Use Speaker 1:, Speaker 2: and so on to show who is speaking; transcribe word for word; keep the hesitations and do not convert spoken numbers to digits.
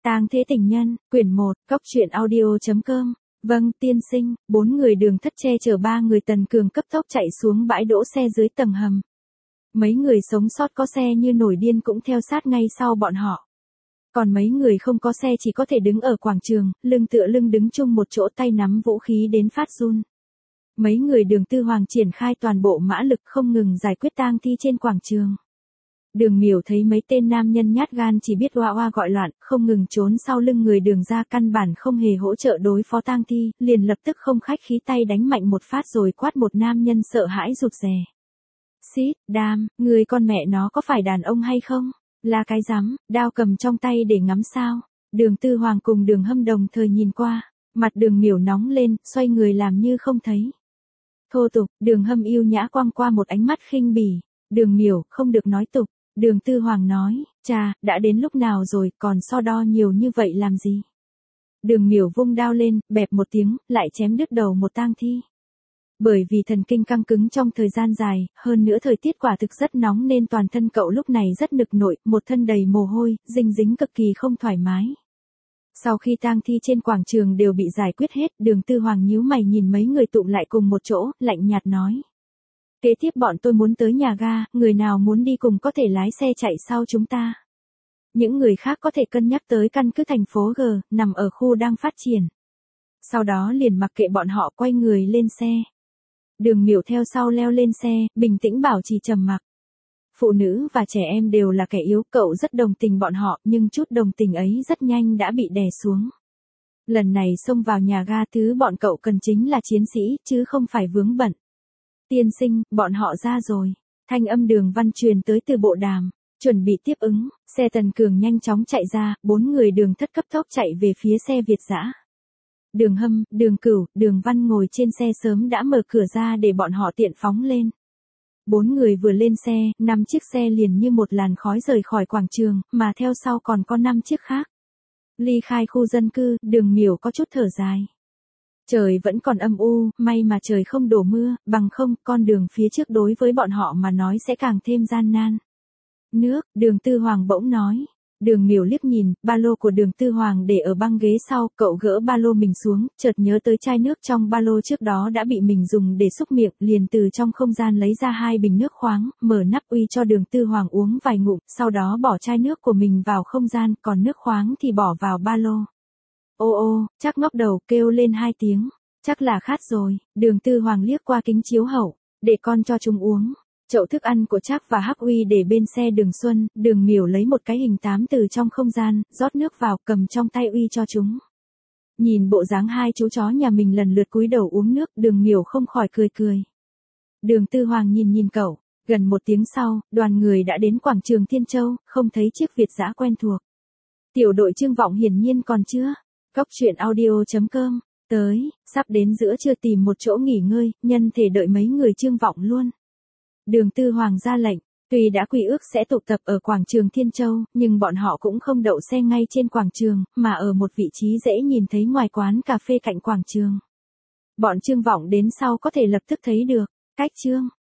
Speaker 1: Tang Thế Tình Nhân, quyển một, cốc truyện audio chấm com. Vâng, tiên sinh. Bốn người Đường Thất che chở ba người Tần Cường cấp tốc chạy xuống bãi đỗ xe dưới tầng hầm. Mấy người sống sót có xe như nổi điên cũng theo sát ngay sau bọn họ. Còn mấy người không có xe chỉ có thể đứng ở quảng trường, lưng tựa lưng đứng chung một chỗ, tay nắm vũ khí đến phát run. Mấy người Đường Tư Hoàng triển khai toàn bộ mã lực không ngừng giải quyết tang thi trên quảng trường. Đường Miểu thấy mấy tên nam nhân nhát gan chỉ biết oa oa gọi loạn, không ngừng trốn sau lưng người Đường ra, căn bản không hề hỗ trợ đối phó tang thi, liền lập tức không khách khí tay đánh mạnh một phát rồi quát một nam nhân sợ hãi rụt rè. Xít, đam, người con mẹ nó có phải đàn ông hay không? Là cái rắm, đao cầm trong tay để ngắm sao? Đường Tư Hoàng cùng Đường Hâm đồng thời nhìn qua, mặt Đường Miểu nóng lên, xoay người làm như không thấy. Thô tục, Đường Hâm yêu nhã quăng qua một ánh mắt khinh bỉ. Đường Miểu, không được nói tục. Đường Tư Hoàng nói, chà, đã đến lúc nào rồi, còn so đo nhiều như vậy làm gì? Đường Miểu vung đao lên, bẹp một tiếng, lại chém đứt đầu một tang thi. Bởi vì thần kinh căng cứng trong thời gian dài, hơn nữa thời tiết quả thực rất nóng nên toàn thân cậu lúc này rất nực nội, một thân đầy mồ hôi, dinh dính cực kỳ không thoải mái. Sau khi tang thi trên quảng trường đều bị giải quyết hết, Đường Tư Hoàng nhíu mày nhìn mấy người tụm lại cùng một chỗ, lạnh nhạt nói. Kế tiếp bọn tôi muốn tới nhà ga, người nào muốn đi cùng có thể lái xe chạy sau chúng ta. Những người khác có thể cân nhắc tới căn cứ thành phố G, nằm ở khu đang phát triển. Sau đó liền mặc kệ bọn họ, quay người lên xe. Đường Miểu theo sau leo lên xe, bình tĩnh bảo trì trầm mặc. Phụ nữ và trẻ em đều là kẻ yếu, cậu rất đồng tình bọn họ, nhưng chút đồng tình ấy rất nhanh đã bị đè xuống. Lần này xông vào nhà ga, thứ bọn cậu cần chính là chiến sĩ, chứ không phải vướng bận. Tiên sinh, bọn họ ra rồi. Thanh âm Đường Văn truyền tới từ bộ đàm, chuẩn bị tiếp ứng. Xe Tần Cường nhanh chóng chạy ra, bốn người Đường Thất cấp tốc chạy về phía xe Việt dã. Đường Hâm, Đường Cửu, Đường Văn ngồi trên xe sớm đã mở cửa ra để bọn họ tiện phóng lên. Bốn người vừa lên xe, năm chiếc xe liền như một làn khói rời khỏi quảng trường, mà theo sau còn có năm chiếc khác. Ly khai khu dân cư, Đường Miểu có chút thở dài. Trời vẫn còn âm u, may mà trời không đổ mưa, bằng không, con đường phía trước đối với bọn họ mà nói sẽ càng thêm gian nan. Nước, Đường Tư Hoàng bỗng nói. Đường Miểu liếc nhìn, ba lô của Đường Tư Hoàng để ở băng ghế sau, cậu gỡ ba lô mình xuống, chợt nhớ tới chai nước trong ba lô trước đó đã bị mình dùng để xúc miệng, liền từ trong không gian lấy ra hai bình nước khoáng, mở nắp uy cho Đường Tư Hoàng uống vài ngụm, sau đó bỏ chai nước của mình vào không gian, còn nước khoáng thì bỏ vào ba lô. Ô ô, Trác ngóc đầu kêu lên hai tiếng, chắc là khát rồi. Đường Tư Hoàng liếc qua kính chiếu hậu, để con cho chúng uống. Chậu thức ăn của Trác và Hắc Uy để bên xe Đường Xuân, Đường Miểu lấy một cái hình tám từ trong không gian, rót nước vào, cầm trong tay uy cho chúng. Nhìn bộ dáng hai chú chó nhà mình lần lượt cúi đầu uống nước, Đường Miểu không khỏi cười cười. Đường Tư Hoàng nhìn nhìn cậu, gần một tiếng sau, đoàn người đã đến quảng trường Thiên Châu, không thấy chiếc Việt dã quen thuộc. Tiểu đội Trương Vọng hiển nhiên còn chưa. Cốc truyện audio chấm com, tới, sắp đến giữa trưa tìm một chỗ nghỉ ngơi, nhân thể đợi mấy người Trương Vọng luôn. Đường Tư Hoàng ra lệnh, tuy đã quy ước sẽ tụ tập ở quảng trường Thiên Châu, nhưng bọn họ cũng không đậu xe ngay trên quảng trường, mà ở một vị trí dễ nhìn thấy ngoài quán cà phê cạnh quảng trường. Bọn Trương Vọng đến sau có thể lập tức thấy được, cách Trương